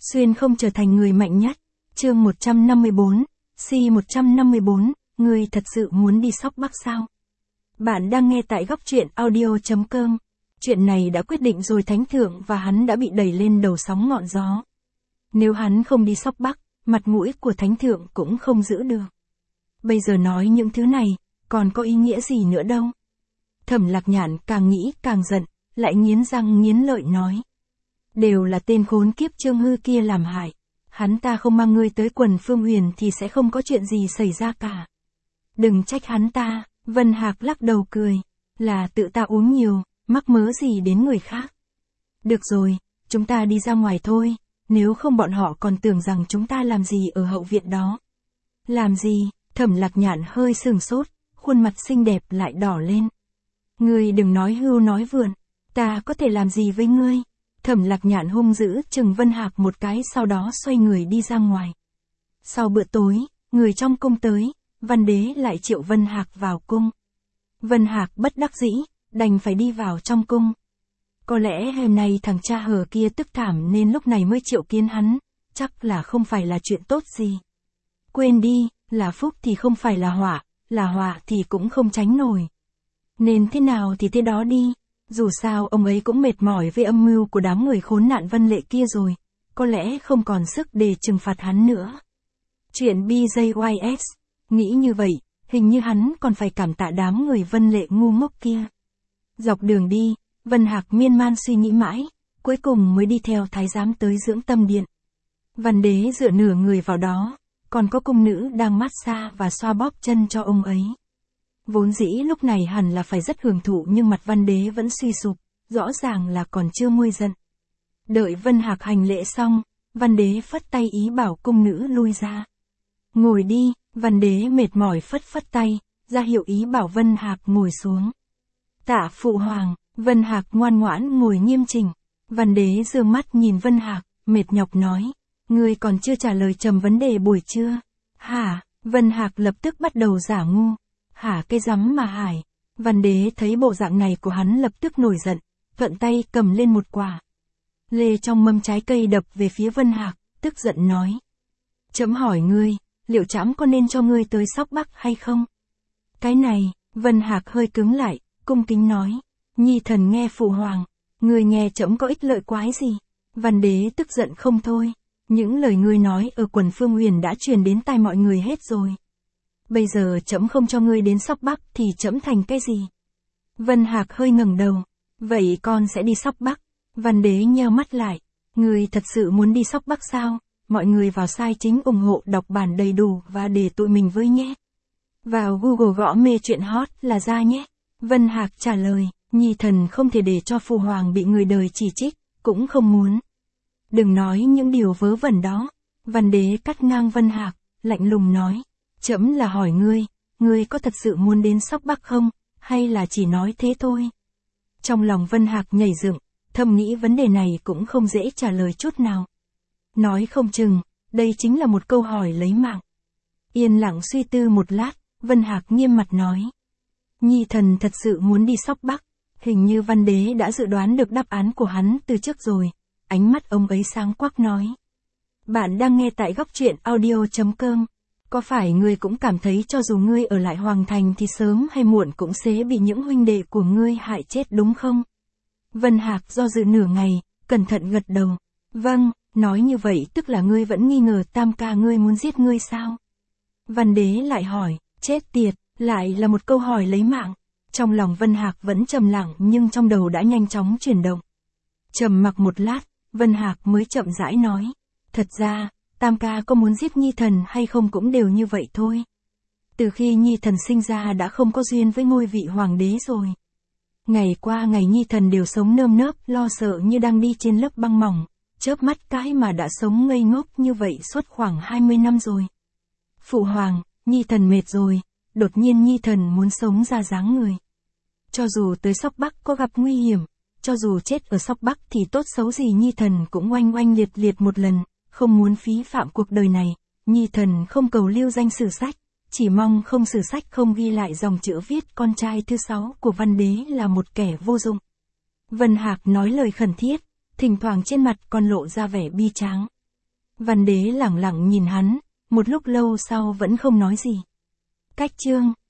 Xuyên không trở thành người mạnh nhất. Chương 154, C154, ngươi thật sự muốn đi Sóc Bắc sao? Bạn đang nghe tại góc truyện audio.com. Chuyện này đã quyết định rồi Thánh Thượng và hắn đã bị đẩy lên đầu sóng ngọn gió. Nếu hắn không đi Sóc Bắc, mặt mũi của Thánh Thượng cũng không giữ được. Bây giờ nói những thứ này, còn có ý nghĩa gì nữa đâu. Thẩm Lạc Nhạn càng nghĩ càng giận, lại nghiến răng nghiến lợi nói. Đều là tên khốn kiếp Trương Hư kia làm hại. Hắn ta không mang ngươi tới quần Phương Huyền thì sẽ không có chuyện gì xảy ra cả. Đừng trách hắn ta, Vân Hạc lắc đầu cười. Là tự ta uống nhiều, mắc mớ gì đến người khác. Được rồi, chúng ta đi ra ngoài thôi, nếu không bọn họ còn tưởng rằng chúng ta làm gì ở hậu viện đó. Làm gì? Thẩm Lạc Nhạn hơi sừng sốt, khuôn mặt xinh đẹp lại đỏ lên. Ngươi đừng nói hưu nói vượn, ta có thể làm gì với ngươi? Thẩm Lạc Nhạn hung dữ chừng Vân Hạc một cái, sau đó xoay người đi ra ngoài. Sau bữa tối, người trong cung tới, Văn Đế lại triệu Vân Hạc vào cung. Vân Hạc bất đắc dĩ, đành phải đi vào trong cung. Có lẽ hôm nay thằng cha hở kia tức thảm nên lúc này mới triệu kiến hắn, chắc là không phải là chuyện tốt gì. Quên đi, là phúc thì không phải là họa thì cũng không tránh nổi. Nên thế nào thì thế đó đi. Dù sao ông ấy cũng mệt mỏi với âm mưu của đám người khốn nạn Vân Lệ kia rồi, có lẽ không còn sức để trừng phạt hắn nữa. Chuyện BJYS, nghĩ như vậy, hình như hắn còn phải cảm tạ đám người Vân Lệ ngu ngốc kia. Dọc đường đi, Vân Hạc miên man suy nghĩ mãi, cuối cùng mới đi theo thái giám tới dưỡng tâm điện. Văn Đế dựa nửa người vào đó, còn có cung nữ đang massage và xoa bóp chân cho ông ấy. Vốn dĩ lúc này hẳn là phải rất hưởng thụ nhưng mặt Văn Đế vẫn suy sụp, rõ ràng là còn chưa nguôi giận. Đợi Vân Hạc hành lễ xong, Văn Đế phất tay ý bảo cung nữ lui ra. Ngồi đi, Văn Đế mệt mỏi phất phất tay, ra hiệu ý bảo Vân Hạc ngồi xuống. Tạ phụ hoàng, Vân Hạc ngoan ngoãn ngồi nghiêm chỉnh. Văn Đế dương mắt nhìn Vân Hạc, mệt nhọc nói, ngươi còn chưa trả lời trầm vấn đề buổi trưa. Hả? Vân Hạc lập tức bắt đầu giả ngu. Hả cái rắm mà hải. Văn Đế thấy bộ dạng này của hắn lập tức nổi giận, thuận tay cầm lên một quả lê trong mâm trái cây đập về phía Vân Hạc, tức giận nói. Trẫm hỏi ngươi, liệu trẫm có nên cho ngươi tới Sóc Bắc hay không? Cái này, Vân Hạc hơi cứng lại, cung kính nói. Nhi thần nghe phụ hoàng, ngươi nghe trẫm có ích lợi quái gì? Văn Đế tức giận không thôi. Những lời ngươi nói ở quần Phương Huyền đã truyền đến tai mọi người hết rồi. Bây giờ trẫm không cho ngươi đến Sóc Bắc thì trẫm thành cái gì? Vân Hạc hơi ngẩng đầu. Vậy con sẽ đi Sóc Bắc. Văn Đế nheo mắt lại. Ngươi thật sự muốn đi Sóc Bắc sao? Mọi người vào site chính ủng hộ đọc bản đầy đủ và để tụi mình với nhé. Vào Google gõ mê chuyện hot là ra nhé. Vân Hạc trả lời. Nhi thần không thể để cho phụ hoàng bị người đời chỉ trích, cũng không muốn. Đừng nói những điều vớ vẩn đó. Văn Đế cắt ngang Vân Hạc, lạnh lùng nói. Trẫm là hỏi ngươi có thật sự muốn đến Sóc Bắc không, hay là chỉ nói thế thôi? Trong lòng Vân Hạc nhảy dựng, thầm nghĩ vấn đề này cũng không dễ trả lời chút nào. Nói không chừng, đây chính là một câu hỏi lấy mạng. Yên lặng suy tư một lát, Vân Hạc nghiêm mặt nói. Nhi thần thật sự muốn đi Sóc Bắc. Hình như Văn Đế đã dự đoán được đáp án của hắn từ trước rồi. Ánh mắt ông ấy sáng quắc nói. Bạn đang nghe tại góc truyện audio.com. Có phải ngươi cũng cảm thấy cho dù ngươi ở lại Hoàng Thành thì sớm hay muộn cũng sẽ bị những huynh đệ của ngươi hại chết đúng không? Vân Hạc do dự nửa ngày, cẩn thận gật đầu. Vâng, nói như vậy tức là ngươi vẫn nghi ngờ tam ca ngươi muốn giết ngươi sao? Văn Đế lại hỏi, chết tiệt, lại là một câu hỏi lấy mạng. Trong lòng Vân Hạc vẫn trầm lặng nhưng trong đầu đã nhanh chóng chuyển động. Trầm mặc một lát, Vân Hạc mới chậm rãi nói. Thật ra, tam ca có muốn giết Nhi thần hay không cũng đều như vậy thôi. Từ khi Nhi thần sinh ra đã không có duyên với ngôi vị hoàng đế rồi. Ngày qua ngày Nhi thần đều sống nơm nớp lo sợ như đang đi trên lớp băng mỏng, chớp mắt cái mà đã sống ngây ngốc như vậy suốt khoảng 20 năm rồi. Phụ hoàng, Nhi thần mệt rồi, đột nhiên Nhi thần muốn sống ra dáng người. Cho dù tới Sóc Bắc có gặp nguy hiểm, cho dù chết ở Sóc Bắc thì tốt xấu gì Nhi thần cũng oanh oanh liệt liệt một lần. Không muốn phí phạm cuộc đời này, Nhi thần không cầu lưu danh sử sách, chỉ mong không sử sách không ghi lại dòng chữ viết con trai thứ 6 của Văn Đế là một kẻ vô dụng. Vân Hạc nói lời khẩn thiết, thỉnh thoảng trên mặt còn lộ ra vẻ bi tráng. Văn Đế lẳng lặng nhìn hắn, một lúc lâu sau vẫn không nói gì. Cách chương